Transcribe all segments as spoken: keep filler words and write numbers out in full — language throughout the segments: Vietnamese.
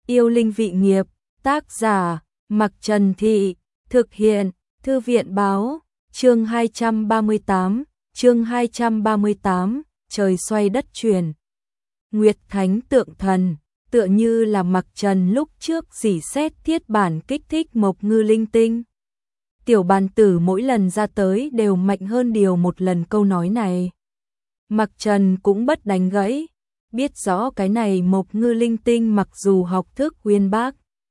Yêu linh vị nghiệp, tác giả, Mặc Trần Thị, thực hiện, Thư viện báo, chương hai trăm ba mươi tám, chương hai trăm ba mươi tám, trời xoay đất chuyển. Nguyệt Thánh tượng thần, tựa như là Mặc Trần lúc trước dỉ xét thiết bản kích thích Mộc Ngư linh tinh. Tiểu bàn tử mỗi lần ra tới đều mạnh hơn điều một lần câu nói này. Mặc Trần cũng bất đánh gãy, biết rõ cái này Mộc Ngư linh tinh mặc dù học thức uyên bác,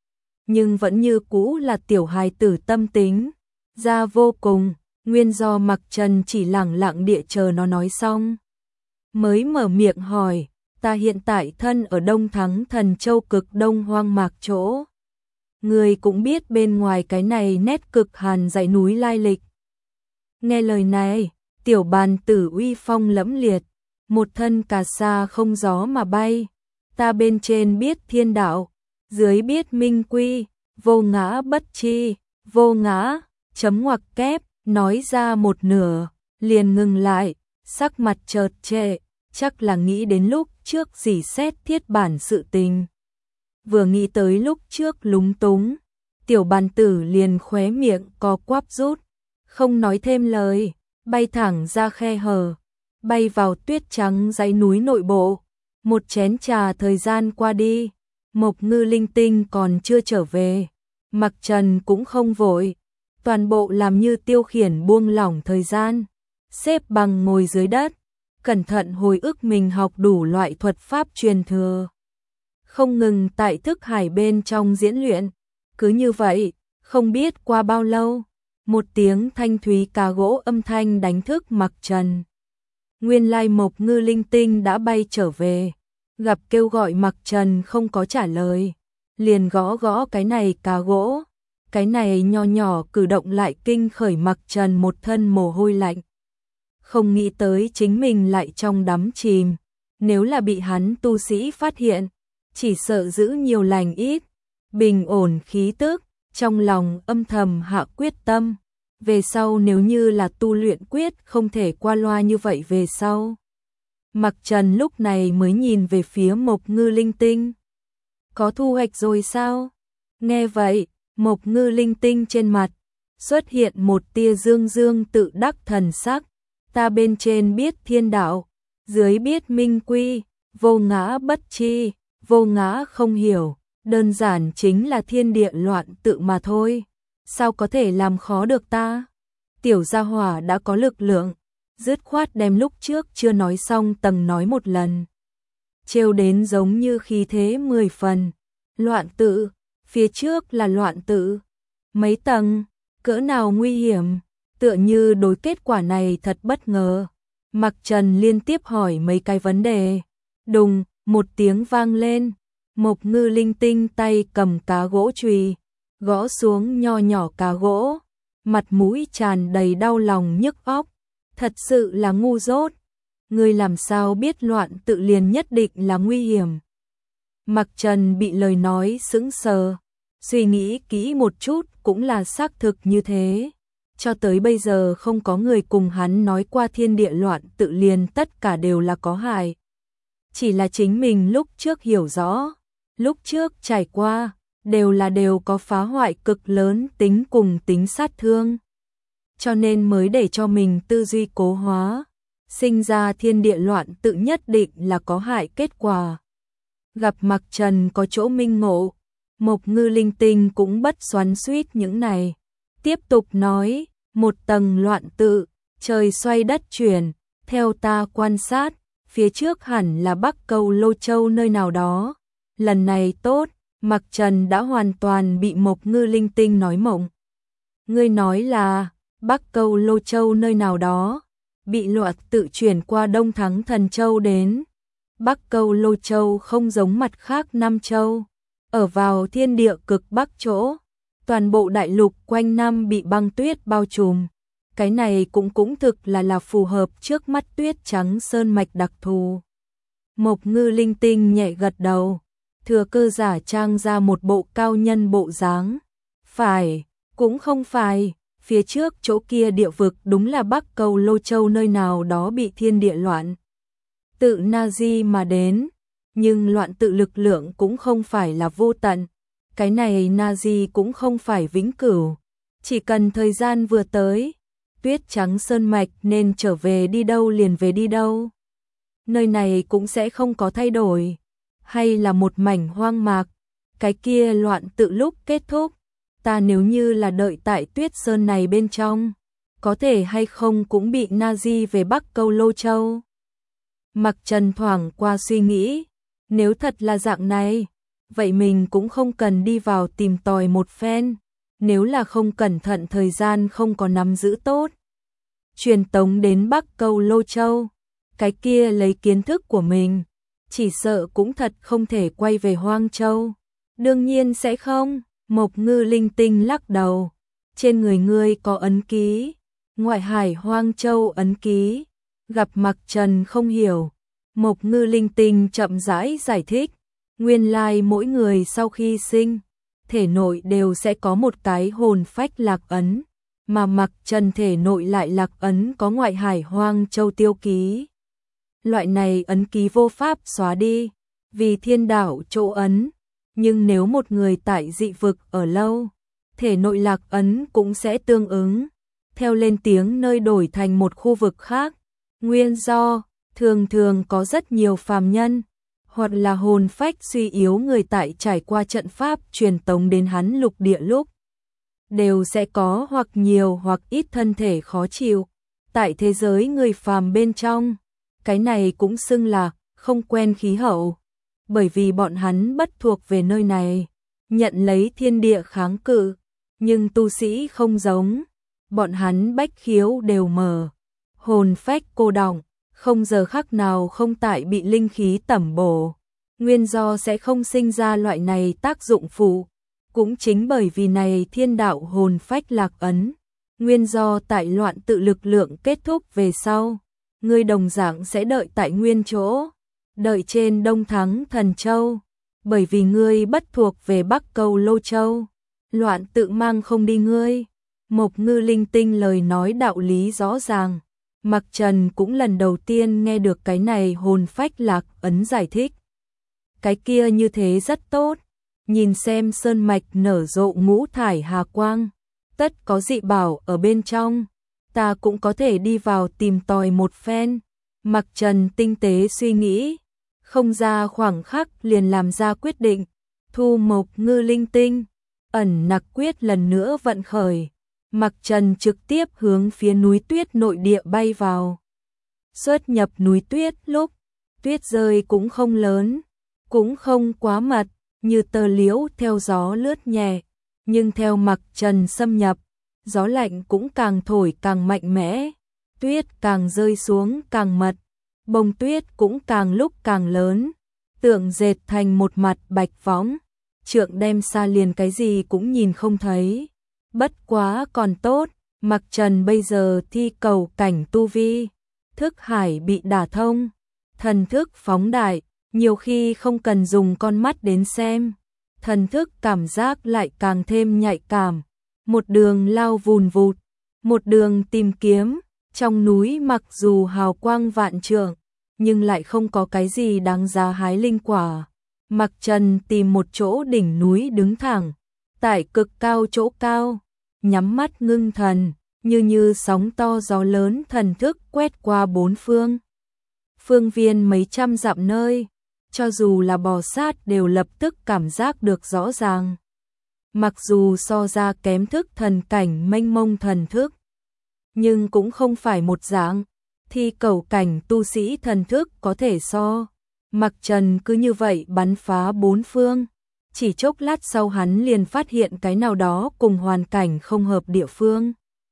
nhưng vẫn như cũ là tiểu hài tử tâm tính, ra vô cùng, nguyên do Mặc Trần chỉ lẳng lặng địa chờ nó nói xong. Mới mở miệng hỏi, ta hiện tại thân ở Đông Thắng Thần Châu cực đông hoang mạc chỗ. Người cũng biết bên ngoài cái này nét cực hàn dãy núi lai lịch. Nghe lời này, tiểu bàn tử uy phong lẫm liệt, một thân cà sa không gió mà bay. Ta bên trên biết thiên đạo, dưới biết minh quy, vô ngã bất chi, vô ngã, chấm ngoặc kép, nói ra một nửa, liền ngừng lại, sắc mặt chợt trệ, chắc là nghĩ đến lúc trước dỉ xét thiết bản sự tình. Vừa nghĩ tới lúc trước lúng túng, tiểu bàn tử liền khóe miệng co quắp rút, không nói thêm lời, bay thẳng ra khe hở, bay vào tuyết trắng dãy núi nội bộ. Một chén trà thời gian qua đi, Mộc Ngư linh tinh còn chưa trở về, Mặc Trần cũng không vội, toàn bộ làm như tiêu khiển buông lỏng thời gian, xếp bằng ngồi dưới đất, cẩn thận hồi ức mình học đủ loại thuật pháp truyền thừa. Không ngừng tại thức hải bên trong diễn luyện, cứ như vậy, không biết qua bao lâu, một tiếng thanh thúy cà gỗ âm thanh đánh thức Mặc Trần. Nguyên lai Mộc Ngư linh tinh đã bay trở về, gặp kêu gọi Mặc Trần không có trả lời, liền gõ gõ cái này cà gỗ, cái này nho nhỏ cử động lại kinh khởi Mặc Trần một thân mồ hôi lạnh. Không nghĩ tới chính mình lại trong đắm chìm, nếu là bị hắn tu sĩ phát hiện, chỉ sợ giữ nhiều lành ít, bình ổn khí tức, trong lòng âm thầm hạ quyết tâm. Về sau nếu như là tu luyện quyết không thể qua loa như vậy về sau. Mặc Trần lúc này mới nhìn về phía Mộc Ngư linh tinh. Có thu hoạch rồi sao? Nghe vậy, Mộc Ngư linh tinh trên mặt xuất hiện một tia dương dương tự đắc thần sắc. Ta bên trên biết thiên đạo, dưới biết minh quy, vô ngã bất chi, vô ngã không hiểu, đơn giản chính là thiên địa loạn tự mà thôi. Sao có thể làm khó được ta? Tiểu gia hỏa đã có lực lượng, dứt khoát đem lúc trước chưa nói xong tầng nói một lần. Trêu đến giống như khí thế mười phần. Loạn tự, phía trước là loạn tự. Mấy tầng, cỡ nào nguy hiểm, tựa như đối kết quả này thật bất ngờ. Mặc Trần liên tiếp hỏi mấy cái vấn đề. Đùng, một tiếng vang lên, Mộc Ngư linh tinh tay cầm cá gỗ chùy, gõ xuống nho nhỏ cá gỗ, mặt mũi tràn đầy đau lòng nhức óc, thật sự là ngu dốt, ngươi làm sao biết loạn tự liền nhất định là nguy hiểm. Mặc Trần bị lời nói sững sờ, suy nghĩ kỹ một chút cũng là xác thực như thế, cho tới bây giờ không có người cùng hắn nói qua thiên địa loạn tự liền tất cả đều là có hại. Chỉ là chính mình lúc trước hiểu rõ, lúc trước trải qua, đều là đều có phá hoại cực lớn tính cùng tính sát thương. Cho nên mới để cho mình tư duy cố hóa, sinh ra thiên địa loạn tự nhất định là có hại kết quả. Gặp Mặc Trần có chỗ minh ngộ, Mộc Ngư linh tinh cũng bất xoắn xuýt những này. Tiếp tục nói, một tầng loạn tự, trời xoay đất chuyển, theo ta quan sát, phía trước hẳn là Bắc Câu Lô Châu nơi nào đó. Lần này tốt, Mặc Trần đã hoàn toàn bị Mộc Ngư linh tinh nói mộng. Ngươi nói là Bắc Câu Lô Châu nơi nào đó, bị loạn tự chuyển qua Đông Thắng Thần Châu đến. Bắc Câu Lô Châu không giống mặt khác năm châu, ở vào thiên địa cực bắc chỗ, toàn bộ đại lục quanh năm bị băng tuyết bao trùm. Cái này cũng cũng thực là là phù hợp trước mắt tuyết trắng sơn mạch đặc thù. Mộc Ngư linh tinh nhẹ gật đầu, thừa cơ giả trang ra một bộ cao nhân bộ dáng. Phải, cũng không phải, phía trước chỗ kia địa vực đúng là Bắc Câu Lô Châu nơi nào đó bị thiên địa loạn tự na di mà đến, nhưng loạn tự lực lượng cũng không phải là vô tận. Cái này Nazi cũng không phải vĩnh cửu. Chỉ cần thời gian vừa tới, tuyết trắng sơn mạch nên trở về đi đâu liền về đi đâu. Nơi này cũng sẽ không có thay đổi. Hay là một mảnh hoang mạc. Cái kia loạn tự lúc kết thúc. Ta nếu như là đợi tại tuyết sơn này bên trong, có thể hay không cũng bị Nazi về Bắc Câu Lô Châu. Mặc Trần thoảng qua suy nghĩ, nếu thật là dạng này, vậy mình cũng không cần đi vào tìm tòi một phen, nếu là không cẩn thận thời gian không có nắm giữ tốt. Truyền tống đến Bắc Câu Lô Châu, cái kia lấy kiến thức của mình, chỉ sợ cũng thật không thể quay về Hoang Châu. Đương nhiên sẽ không, Mộc Ngư linh tinh lắc đầu, trên người ngươi có ấn ký, Ngoại Hải Hoang Châu ấn ký. Gặp Mặc Trần không hiểu, Mộc Ngư linh tinh chậm rãi giải thích, nguyên lai mỗi người sau khi sinh, thể nội đều sẽ có một cái hồn phách lạc ấn, mà Mặc Trần thể nội lại lạc ấn có Ngoại Hải Hoang Châu tiêu ký. Loại này ấn ký vô pháp xóa đi, vì thiên đạo chỗ ấn, nhưng nếu một người tại dị vực ở lâu, thể nội lạc ấn cũng sẽ tương ứng, theo lên tiếng nơi đổi thành một khu vực khác. Nguyên do, thường thường có rất nhiều phàm nhân, hoặc là hồn phách suy yếu người tại trải qua trận pháp truyền tống đến hắn lục địa lúc, đều sẽ có hoặc nhiều hoặc ít thân thể khó chịu. Tại thế giới người phàm bên trong, cái này cũng xưng là không quen khí hậu, bởi vì bọn hắn bất thuộc về nơi này, nhận lấy thiên địa kháng cự, nhưng tu sĩ không giống, bọn hắn bách khiếu đều mở, hồn phách cô đọng, không giờ khắc nào không tại bị linh khí tẩm bổ, nguyên do sẽ không sinh ra loại này tác dụng phụ, cũng chính bởi vì này thiên đạo hồn phách lạc ấn, nguyên do tại loạn tự lực lượng kết thúc về sau, ngươi đồng dạng sẽ đợi tại nguyên chỗ, đợi trên Đông Thắng Thần Châu, bởi vì ngươi bất thuộc về Bắc Câu Lô Châu, loạn tự mang không đi ngươi. Mộc Ngư linh tinh lời nói đạo lý rõ ràng, Mặc Trần cũng lần đầu tiên nghe được cái này hồn phách lạc ấn giải thích. Cái kia như thế rất tốt, nhìn xem sơn mạch nở rộ ngũ thải hà quang, tất có dị bảo ở bên trong, ta cũng có thể đi vào tìm tòi một phen. Mặc Trần tinh tế suy nghĩ, không ra khoảng khắc liền làm ra quyết định, thu Mộc Ngư linh tinh, ẩn nặc quyết lần nữa vận khởi. Mặc Trần trực tiếp hướng phía núi tuyết nội địa bay vào. Xuất nhập núi tuyết lúc, tuyết rơi cũng không lớn, cũng không quá mật, như tơ liễu theo gió lướt nhẹ, nhưng theo Mặc Trần xâm nhập, gió lạnh cũng càng thổi càng mạnh mẽ, tuyết càng rơi xuống càng mật, bông tuyết cũng càng lúc càng lớn, tượng dệt thành một mặt bạch võng, trượng đem xa liền cái gì cũng nhìn không thấy. Bất quá còn tốt, Mặc Trần bây giờ thi cầu cảnh tu vi, thức hải bị đả thông, thần thức phóng đại, nhiều khi không cần dùng con mắt đến xem, thần thức cảm giác lại càng thêm nhạy cảm, một đường lao vùn vụt, một đường tìm kiếm, trong núi mặc dù hào quang vạn trượng, nhưng lại không có cái gì đáng giá hái linh quả. Mặc Trần tìm một chỗ đỉnh núi đứng thẳng, tại cực cao chỗ cao, nhắm mắt ngưng thần, như như sóng to gió lớn thần thức quét qua bốn phương. Phương viên mấy trăm dặm nơi, cho dù là bò sát đều lập tức cảm giác được rõ ràng. Mặc dù so ra kém thức thần cảnh mênh mông thần thức, nhưng cũng không phải một dạng, thi cầu cảnh tu sĩ thần thức có thể so. Mặc Trần cứ như vậy bắn phá bốn phương. Chỉ chốc lát sau hắn liền phát hiện cái nào đó cùng hoàn cảnh không hợp địa phương.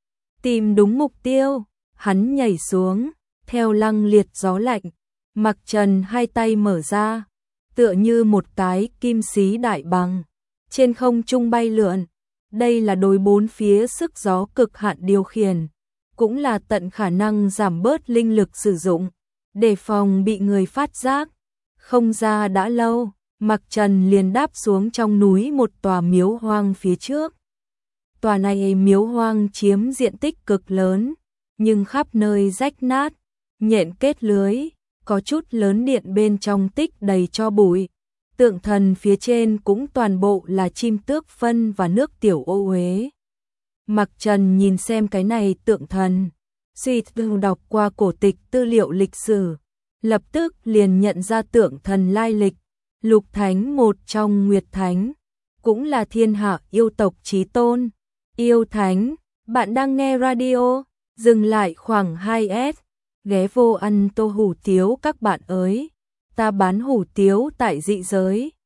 Tìm đúng mục tiêu, hắn nhảy xuống, theo lăng liệt gió lạnh, Mặc Trần hai tay mở ra, tựa như một cái kim xí đại bằng, trên không trung bay lượn. Đây là đối bốn phía sức gió cực hạn điều khiển, cũng là tận khả năng giảm bớt linh lực sử dụng, đề phòng bị người phát giác. Không ra đã lâu, Mặc Trần liền đáp xuống trong núi một tòa miếu hoang phía trước. Tòa này miếu hoang chiếm diện tích cực lớn, nhưng khắp nơi rách nát, nhện kết lưới, có chút lớn điện bên trong tích đầy cho bụi. Tượng thần phía trên cũng toàn bộ là chim tước phân và nước tiểu ô uế. Mặc Trần nhìn xem cái này tượng thần, suy tư đọc qua cổ tịch tư liệu lịch sử, lập tức liền nhận ra tượng thần lai lịch, Lục Thánh một trong Nguyệt Thánh, cũng là thiên hạ yêu tộc chí tôn. Yêu Thánh, bạn đang nghe radio, dừng lại khoảng hai S, ghé vô ăn tô hủ tiếu các bạn ơi, ta bán hủ tiếu tại dị giới.